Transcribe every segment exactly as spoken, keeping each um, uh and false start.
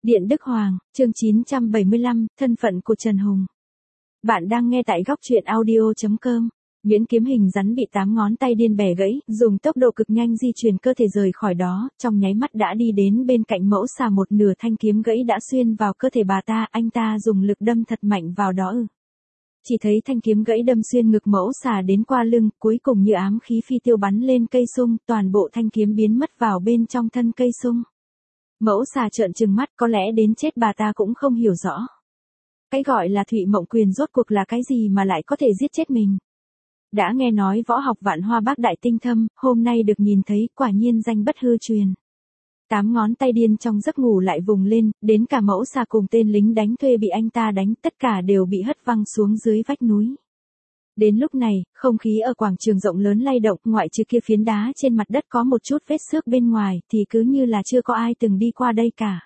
Điện Đức Hoàng, chương chín trăm bảy mươi lăm, thân phận của Trần Hùng. Bạn đang nghe tại góc truyện audio chấm com. Miễn kiếm hình rắn bị tám ngón tay điên bẻ gãy, dùng tốc độ cực nhanh di chuyển cơ thể rời khỏi đó, trong nháy mắt đã đi đến bên cạnh mẫu xà, một nửa thanh kiếm gãy đã xuyên vào cơ thể bà ta, anh ta dùng lực đâm thật mạnh vào đó ư. Chỉ thấy thanh kiếm gãy đâm xuyên ngực mẫu xà đến qua lưng, cuối cùng như ám khí phi tiêu bắn lên cây sung, toàn bộ thanh kiếm biến mất vào bên trong thân cây sung. Mẫu xà trợn trừng mắt, có lẽ đến chết bà ta cũng không hiểu rõ. Cái gọi là Thụy Mộng Quyền rốt cuộc là cái gì mà lại có thể giết chết mình. Đã nghe nói võ học vạn hoa bác đại tinh thâm, hôm nay được nhìn thấy, quả nhiên danh bất hư truyền. Tám ngón tay điên trong giấc ngủ lại vùng lên, đến cả mẫu xà cùng tên lính đánh thuê bị anh ta đánh, tất cả đều bị hất văng xuống dưới vách núi. Đến lúc này, không khí ở quảng trường rộng lớn lay động, ngoại trừ kia phiến đá trên mặt đất có một chút vết xước bên ngoài, thì cứ như là chưa có ai từng đi qua đây cả.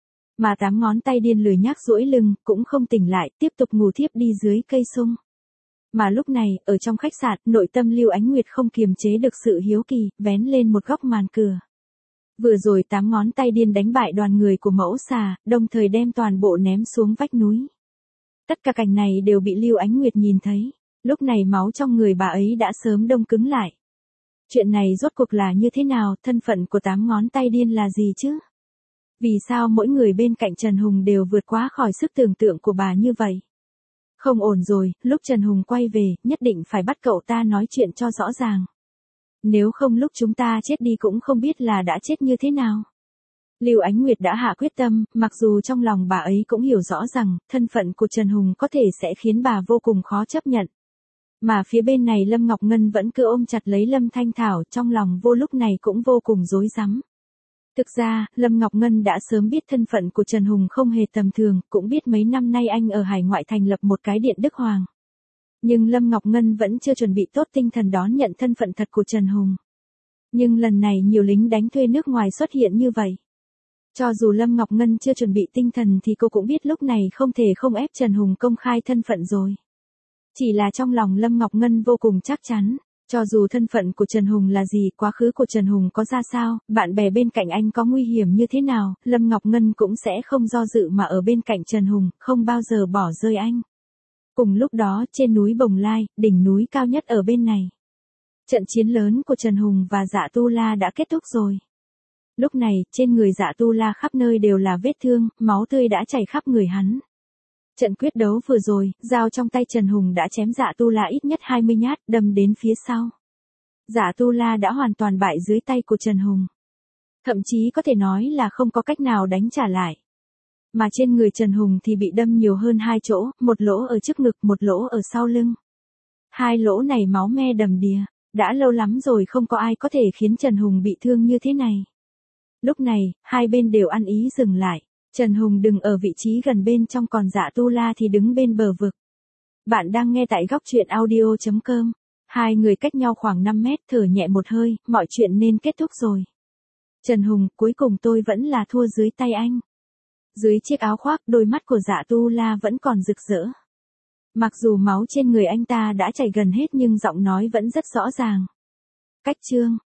Mà tám ngón tay điên lười nhác duỗi lưng, cũng không tỉnh lại, tiếp tục ngủ thiếp đi dưới cây sung. Mà lúc này, ở trong khách sạn, nội tâm Lưu Ánh Nguyệt không kiềm chế được sự hiếu kỳ, vén lên một góc màn cửa. Vừa rồi tám ngón tay điên đánh bại đoàn người của mẫu xà, đồng thời đem toàn bộ ném xuống vách núi. Tất cả cảnh này đều bị Lưu Ánh Nguyệt nhìn thấy. Lúc này máu trong người bà ấy đã sớm đông cứng lại. Chuyện này rốt cuộc là như thế nào, thân phận của tám ngón tay điên là gì chứ? Vì sao mỗi người bên cạnh Trần Hùng đều vượt quá khỏi sức tưởng tượng của bà như vậy? Không ổn rồi, lúc Trần Hùng quay về, nhất định phải bắt cậu ta nói chuyện cho rõ ràng. Nếu không lúc chúng ta chết đi cũng không biết là đã chết như thế nào. Lưu Ánh Nguyệt đã hạ quyết tâm, mặc dù trong lòng bà ấy cũng hiểu rõ rằng, thân phận của Trần Hùng có thể sẽ khiến bà vô cùng khó chấp nhận. Mà phía bên này Lâm Ngọc Ngân vẫn cứ ôm chặt lấy Lâm Thanh Thảo, trong lòng vô lúc này cũng vô cùng rối rắm. Thực ra, Lâm Ngọc Ngân đã sớm biết thân phận của Trần Hùng không hề tầm thường, cũng biết mấy năm nay anh ở hải ngoại thành lập một cái Điện Đức Hoàng. Nhưng Lâm Ngọc Ngân vẫn chưa chuẩn bị tốt tinh thần đón nhận thân phận thật của Trần Hùng. Nhưng lần này nhiều lính đánh thuê nước ngoài xuất hiện như vậy. Cho dù Lâm Ngọc Ngân chưa chuẩn bị tinh thần thì cô cũng biết lúc này không thể không ép Trần Hùng công khai thân phận rồi. Chỉ là trong lòng Lâm Ngọc Ngân vô cùng chắc chắn, cho dù thân phận của Trần Hùng là gì, quá khứ của Trần Hùng có ra sao, bạn bè bên cạnh anh có nguy hiểm như thế nào, Lâm Ngọc Ngân cũng sẽ không do dự mà ở bên cạnh Trần Hùng, không bao giờ bỏ rơi anh. Cùng lúc đó, trên núi Bồng Lai, đỉnh núi cao nhất ở bên này. Trận chiến lớn của Trần Hùng và Dạ Tu La đã kết thúc rồi. Lúc này, trên người Dạ Tu La khắp nơi đều là vết thương, máu tươi đã chảy khắp người hắn. Trận quyết đấu vừa rồi, dao trong tay Trần Hùng đã chém Dạ Tu La ít nhất hai mươi nhát, đâm đến phía sau. Dạ Tu La đã hoàn toàn bại dưới tay của Trần Hùng. Thậm chí có thể nói là không có cách nào đánh trả lại. Mà trên người Trần Hùng thì bị đâm nhiều hơn hai chỗ, một lỗ ở trước ngực, một lỗ ở sau lưng. Hai lỗ này máu me đầm đìa, đã lâu lắm rồi không có ai có thể khiến Trần Hùng bị thương như thế này. Lúc này, hai bên đều ăn ý dừng lại. Trần Hùng đứng ở vị trí gần bên trong, còn Dạ Tu La thì đứng bên bờ vực. Bạn đang nghe tại góc truyện audio chấm com. Hai người cách nhau khoảng năm mét, thở nhẹ một hơi, mọi chuyện nên kết thúc rồi. Trần Hùng, cuối cùng tôi vẫn là thua dưới tay anh. Dưới chiếc áo khoác, đôi mắt của Dạ Tu La vẫn còn rực rỡ. Mặc dù máu trên người anh ta đã chảy gần hết nhưng giọng nói vẫn rất rõ ràng. Cách chương.